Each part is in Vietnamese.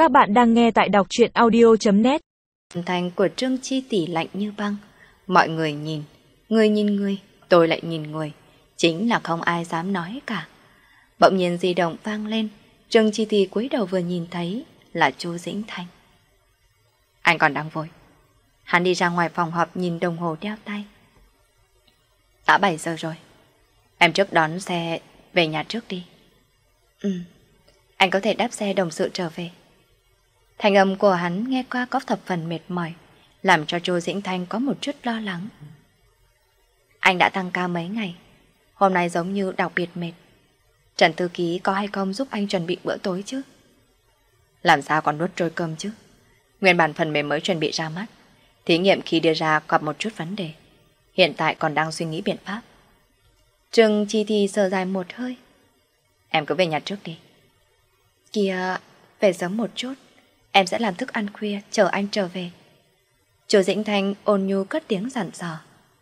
Các bạn đang nghe tại đọc truyện audio.net. Âm thanh của Trương Chi Tỷ lạnh như băng. Mọi người nhìn người, tôi lại nhìn người. Chính là không ai dám nói cả. Bỗng nhiên di động vang lên. Trương Chi Tỷ cúi đầu vừa nhìn thấy là Chu Dĩnh Thanh. Anh còn đang vội. Hắn đi ra ngoài phòng họp nhìn đồng hồ đeo tay. Đã 7 giờ rồi. Em trước đón xe về nhà trước đi. Anh có thể đáp xe đồng sự trở về. Thành âm của hắn nghe qua có thập phần mệt mỏi, làm cho Chu Dĩnh Thanh có một chút lo lắng. Anh đã tăng ca mấy ngày, hôm nay giống như đặc biệt mệt. Trần thư ký có hay không giúp anh chuẩn bị bữa tối chứ? Làm sao còn nuốt trôi cơm chứ? Nguyên bản phần mềm mới chuẩn bị ra mắt, thí nghiệm khi đưa ra gặp một chút vấn đề. Hiện tại còn đang suy nghĩ biện pháp. Trương Chi Thi sờ dài một hơi. Em cứ về nhà trước đi. Kìa, về sớm một chút. Em sẽ làm thức ăn khuya chờ anh trở về. Chu Dĩnh Thanh ôn nhu cất tiếng dặn dò.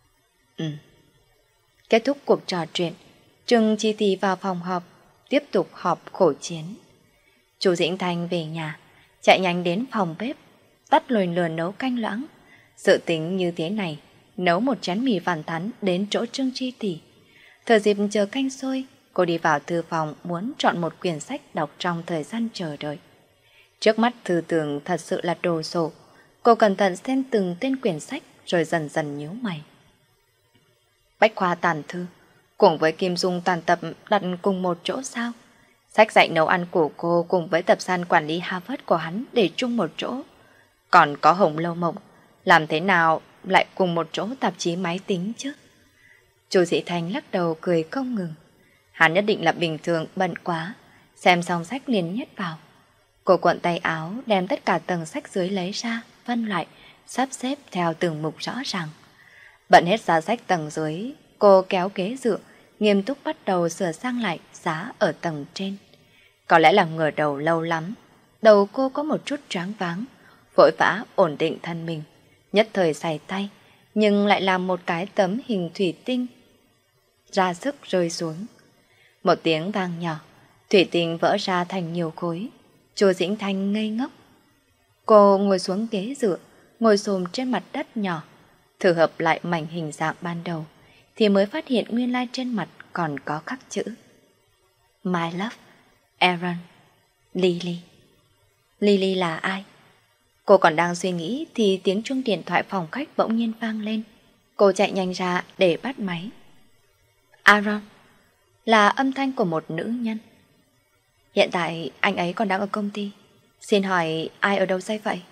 Kết thúc cuộc trò chuyện, Trương Chi Thi vào phòng họp, tiếp tục họp khổ chiến. Chu Dĩnh Thanh về nhà, chạy nhanh đến phòng bếp, tắt lồi lửa nấu canh loãng. Dự tính như thế này, nấu một chén mì vằn thắn đến chỗ Trương Chi Thi. Thời dịp chờ canh sôi, cô đi vào thư phòng muốn chọn một quyển sách đọc trong thời gian chờ đợi. Trước mắt thư tường thật sự là đồ sộ. Cô cẩn thận xem từng tên quyển sách rồi dần dần nhíu mày. Bách khoa tàn thư cùng với Kim Dung tàn tập đặt cùng một chỗ sao? Sách dạy nấu ăn của cô cùng với tập san quản lý Harvard của hắn để chung một chỗ. Còn có Hồng Lâu Mộng, làm thế nào lại cùng một chỗ tạp chí máy tính chứ? Chu Dĩ Thanh lắc đầu cười không ngừng. Hắn nhất định là bình thường bận quá, xem xong sách liền nhét vào. Cô cuộn tay áo đem tất cả tầng sách dưới lấy ra, phân loại, sắp xếp theo từng mục rõ ràng. Bận hết giá sách tầng dưới, cô kéo ghế dựa, nghiêm túc bắt đầu sửa sang lại giá ở tầng trên. Có lẽ là ngửa đầu lâu lắm, đầu cô có một chút choáng váng, vội vã ổn định thân mình, nhất thời xài tay, nhưng lại làm một cái tấm hình thủy tinh ra sức rơi xuống. Một tiếng vang nhỏ, thủy tinh vỡ ra thành nhiều khối. Chu Dĩnh Thanh ngây ngốc. Cô ngồi xuống ghế dựa, ngồi xổm trên mặt đất nhỏ, thử hợp lại mảnh hình dạng ban đầu, thì mới phát hiện nguyên lai trên mặt còn có khắc chữ My love, Aaron, Lily. Lily là ai? Cô còn đang suy nghĩ thì tiếng chuông điện thoại phòng khách bỗng nhiên vang lên. Cô chạy nhanh ra để bắt máy. Aaron, là âm thanh của một nữ nhân. Hiện tại anh ấy còn đang ở công ty. Xin hỏi ai ở đâu dây vậy?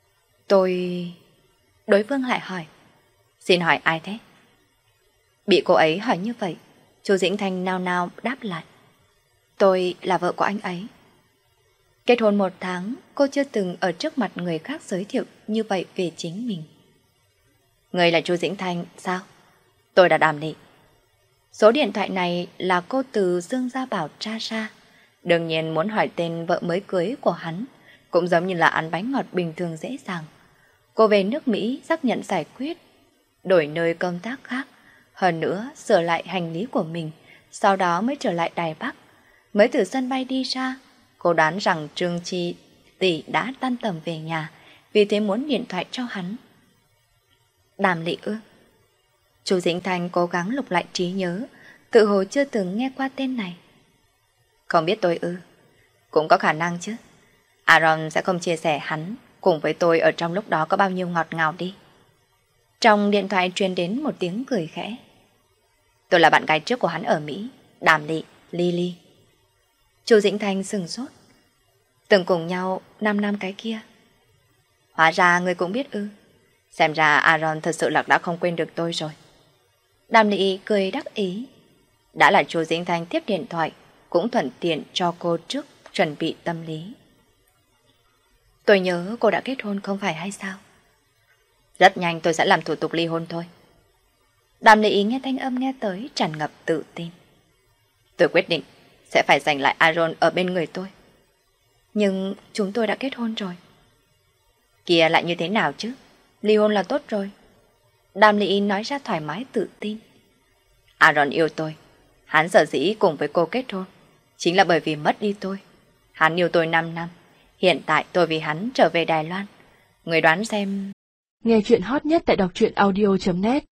Đối phương lại hỏi. Xin hỏi ai thế? Bị cô ấy hỏi như vậy, Chu Dĩnh Thanh nao nao đáp lại. Tôi là vợ của anh ấy. Kết hôn 1 tháng, cô chưa từng ở trước mặt người khác giới thiệu như vậy về chính mình. Người là Chu Dĩnh Thanh sao? Tôi đã Đàm Lị. Số điện thoại này là cô từ Dương Gia Bảo tra ra. Đương nhiên muốn hỏi tên vợ mới cưới của hắn, cũng giống như là ăn bánh ngọt bình thường dễ dàng. Cô về nước Mỹ xác nhận giải quyết, đổi nơi công tác khác, hơn nữa sửa lại hành lý của mình, sau đó mới trở lại Đài Bắc. Mới từ sân bay đi ra, cô đoán rằng Trương Chi Tỷ đã tan tầm về nhà, vì thế muốn điện thoại cho hắn. Đàm Lị ư? Chu Dĩnh Thanh cố gắng lục lại trí nhớ, tự hồ chưa từng nghe qua tên này. Không biết tôi ư? Cũng có khả năng chứ. Aaron sẽ không chia sẻ hắn cùng với tôi ở trong lúc đó có bao nhiêu ngọt ngào đi. Trong điện thoại truyền đến một tiếng cười khẽ. Tôi là bạn gái trước của hắn ở Mỹ, Đàm Lị, Lily. Chu Dĩnh Thanh sừng sốt. Từng cùng nhau 5 năm cái kia. Hóa ra người cũng biết ư? Xem ra Aaron thật sự là đã không quên được tôi rồi. Đàm Lị cười đắc ý. Đã là Chu Dĩnh Thanh tiếp điện thoại, cũng thuận tiện cho cô trước chuẩn bị tâm lý. Tôi nhớ cô đã kết hôn không phải hay sao? Rất nhanh tôi sẽ làm thủ tục ly hôn thôi. Đàm Lị nghe thanh âm nghe tới tràn ngập tự tin. Tôi quyết định sẽ phải giành lại Aaron ở bên người tôi. Nhưng chúng tôi đã kết hôn rồi. Kìa lại như thế nào chứ? Ly hôn là tốt rồi. Đàm Lị nói ra thoải mái tự tin. Aaron yêu tôi. Hắn sở dĩ cùng với cô kết hôn chính là bởi vì mất đi tôi. Hắn yêu tôi 5 năm. Hiện tại tôi vì hắn trở về Đài Loan. Người đoán xem... Nghe chuyện hot nhất tại đọc truyện audio.net